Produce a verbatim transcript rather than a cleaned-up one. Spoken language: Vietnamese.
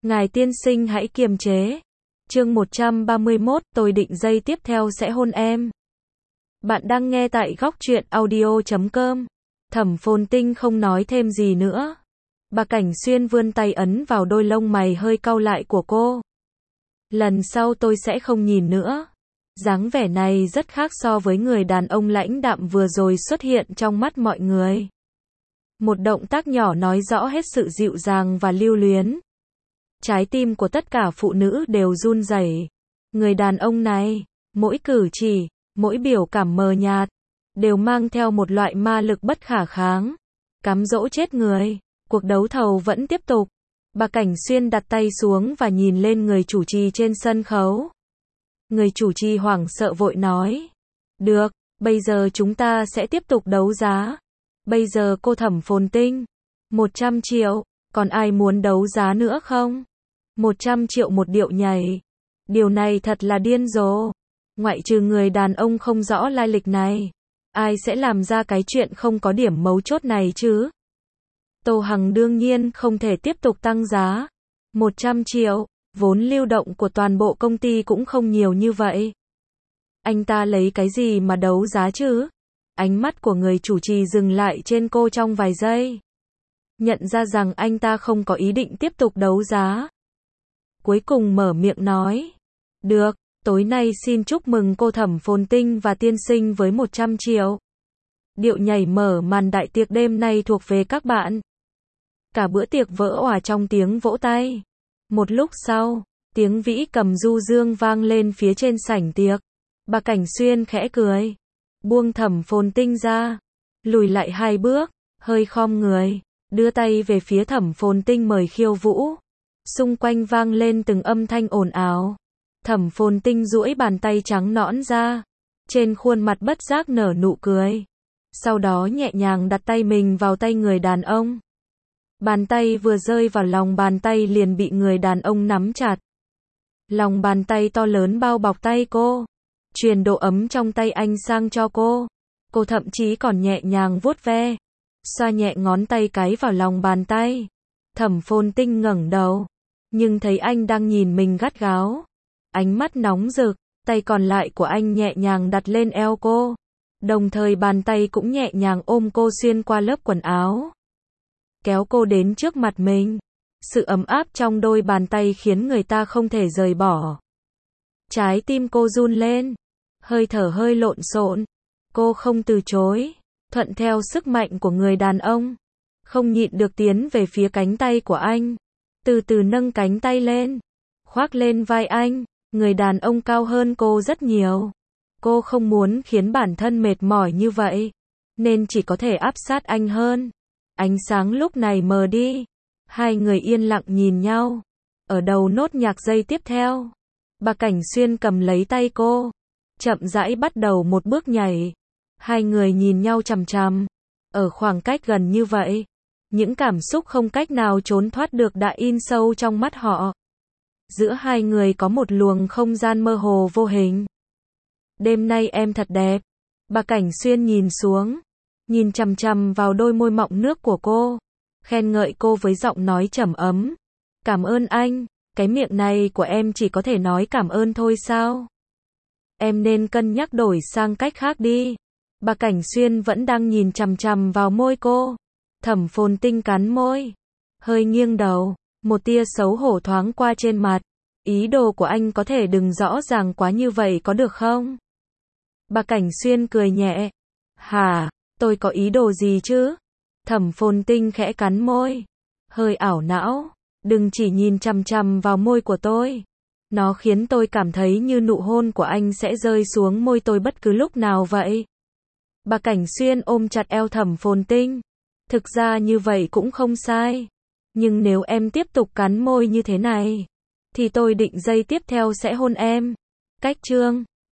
Ngài tiên sinh hãy kiềm chế. Chương một trăm ba mươi mốt, tôi định giây tiếp theo sẽ hôn em. Bạn đang nghe tại góc truyện audio chấm com. Thẩm Phồn Tinh không nói thêm gì nữa. Bà Cảnh Xuyên vươn tay ấn vào đôi lông mày hơi cau lại của cô. Lần sau tôi sẽ không nhìn nữa. Dáng vẻ này rất khác so với người đàn ông lãnh đạm vừa rồi xuất hiện trong mắt mọi người. Một động tác nhỏ nói rõ hết sự dịu dàng và lưu luyến. Trái tim của tất cả phụ nữ đều run rẩy. Người đàn ông này, mỗi cử chỉ, mỗi biểu cảm mờ nhạt, đều mang theo một loại ma lực bất khả kháng. Cám dỗ chết người. Cuộc đấu thầu vẫn tiếp tục. Bà Cảnh Xuyên đặt tay xuống và nhìn lên người chủ trì trên sân khấu. Người chủ trì hoảng sợ vội nói. Được, bây giờ chúng ta sẽ tiếp tục đấu giá. Bây giờ cô Thẩm Phồn Tinh. một trăm triệu, còn ai muốn đấu giá nữa không? một trăm triệu một điệu nhảy. Điều này thật là điên rồ. Ngoại trừ người đàn ông không rõ lai lịch này. Ai sẽ làm ra cái chuyện không có điểm mấu chốt này chứ? Tô Hằng đương nhiên không thể tiếp tục tăng giá. một trăm triệu, vốn lưu động của toàn bộ công ty cũng không nhiều như vậy. Anh ta lấy cái gì mà đấu giá chứ? Ánh mắt của người chủ trì dừng lại trên cô trong vài giây. Nhận ra rằng anh ta không có ý định tiếp tục đấu giá. Cuối cùng mở miệng nói. Được, tối nay xin chúc mừng cô Thẩm Phồn Tinh và tiên sinh với một trăm triệu. Điệu nhảy mở màn đại tiệc đêm nay thuộc về các bạn. Cả bữa tiệc vỡ òa trong tiếng vỗ tay. Một lúc sau, tiếng vĩ cầm du dương vang lên phía trên sảnh tiệc. Bà Cảnh Xuyên khẽ cười. Buông Thẩm Phồn Tinh ra. Lùi lại hai bước, hơi khom người. Đưa tay về phía Thẩm Phồn Tinh mời khiêu vũ. Xung quanh vang lên từng âm thanh ồn ào. Thẩm Phồn Tinh duỗi bàn tay trắng nõn ra. Trên khuôn mặt bất giác nở nụ cười. Sau đó nhẹ nhàng đặt tay mình vào tay người đàn ông. Bàn tay vừa rơi vào lòng bàn tay liền bị người đàn ông nắm chặt. Lòng bàn tay to lớn bao bọc tay cô. Truyền độ ấm trong tay anh sang cho cô. Cô thậm chí còn nhẹ nhàng vuốt ve. Xoa nhẹ ngón tay cái vào lòng bàn tay. Thẩm Phồn Tinh ngẩng đầu. Nhưng thấy anh đang nhìn mình gắt gáo. Ánh mắt nóng rực. Tay còn lại của anh nhẹ nhàng đặt lên eo cô. Đồng thời bàn tay cũng nhẹ nhàng ôm cô xuyên qua lớp quần áo. Kéo cô đến trước mặt mình. Sự ấm áp trong đôi bàn tay khiến người ta không thể rời bỏ. Trái tim cô run lên. Hơi thở hơi lộn xộn. Cô không từ chối. Thuận theo sức mạnh của người đàn ông. Không nhịn được tiến về phía cánh tay của anh. Từ từ nâng cánh tay lên. Khoác lên vai anh. Người đàn ông cao hơn cô rất nhiều. Cô không muốn khiến bản thân mệt mỏi như vậy. Nên chỉ có thể áp sát anh hơn. Ánh sáng lúc này mờ đi. Hai người yên lặng nhìn nhau. Ở đầu nốt nhạc giây tiếp theo. Bà Cảnh Xuyên cầm lấy tay cô. Chậm rãi bắt đầu một bước nhảy. Hai người nhìn nhau chằm chằm. Ở khoảng cách gần như vậy. Những cảm xúc không cách nào trốn thoát được đã in sâu trong mắt họ. Giữa hai người có một luồng không gian mơ hồ vô hình. Đêm nay em thật đẹp. Bà Cảnh Xuyên nhìn xuống. Nhìn chằm chằm vào đôi môi mọng nước của cô. Khen ngợi cô với giọng nói trầm ấm. Cảm ơn anh. Cái miệng này của em chỉ có thể nói cảm ơn thôi sao? Em nên cân nhắc đổi sang cách khác đi. Bà Cảnh Xuyên vẫn đang nhìn chằm chằm vào môi cô. Thẩm Phồn Tinh cắn môi. Hơi nghiêng đầu. Một tia xấu hổ thoáng qua trên mặt. Ý đồ của anh có thể đừng rõ ràng quá như vậy có được không? Bà Cảnh Xuyên cười nhẹ. Hả, tôi có ý đồ gì chứ? Thẩm Phồn Tinh khẽ cắn môi. Hơi ảo não. Đừng chỉ nhìn chằm chằm vào môi của tôi. Nó khiến tôi cảm thấy như nụ hôn của anh sẽ rơi xuống môi tôi bất cứ lúc nào vậy. Bà Cảnh Xuyên ôm chặt eo Thẩm Phồn Tinh. Thực ra như vậy cũng không sai. Nhưng nếu em tiếp tục cắn môi như thế này, thì tôi định giây tiếp theo sẽ hôn em. Cách chương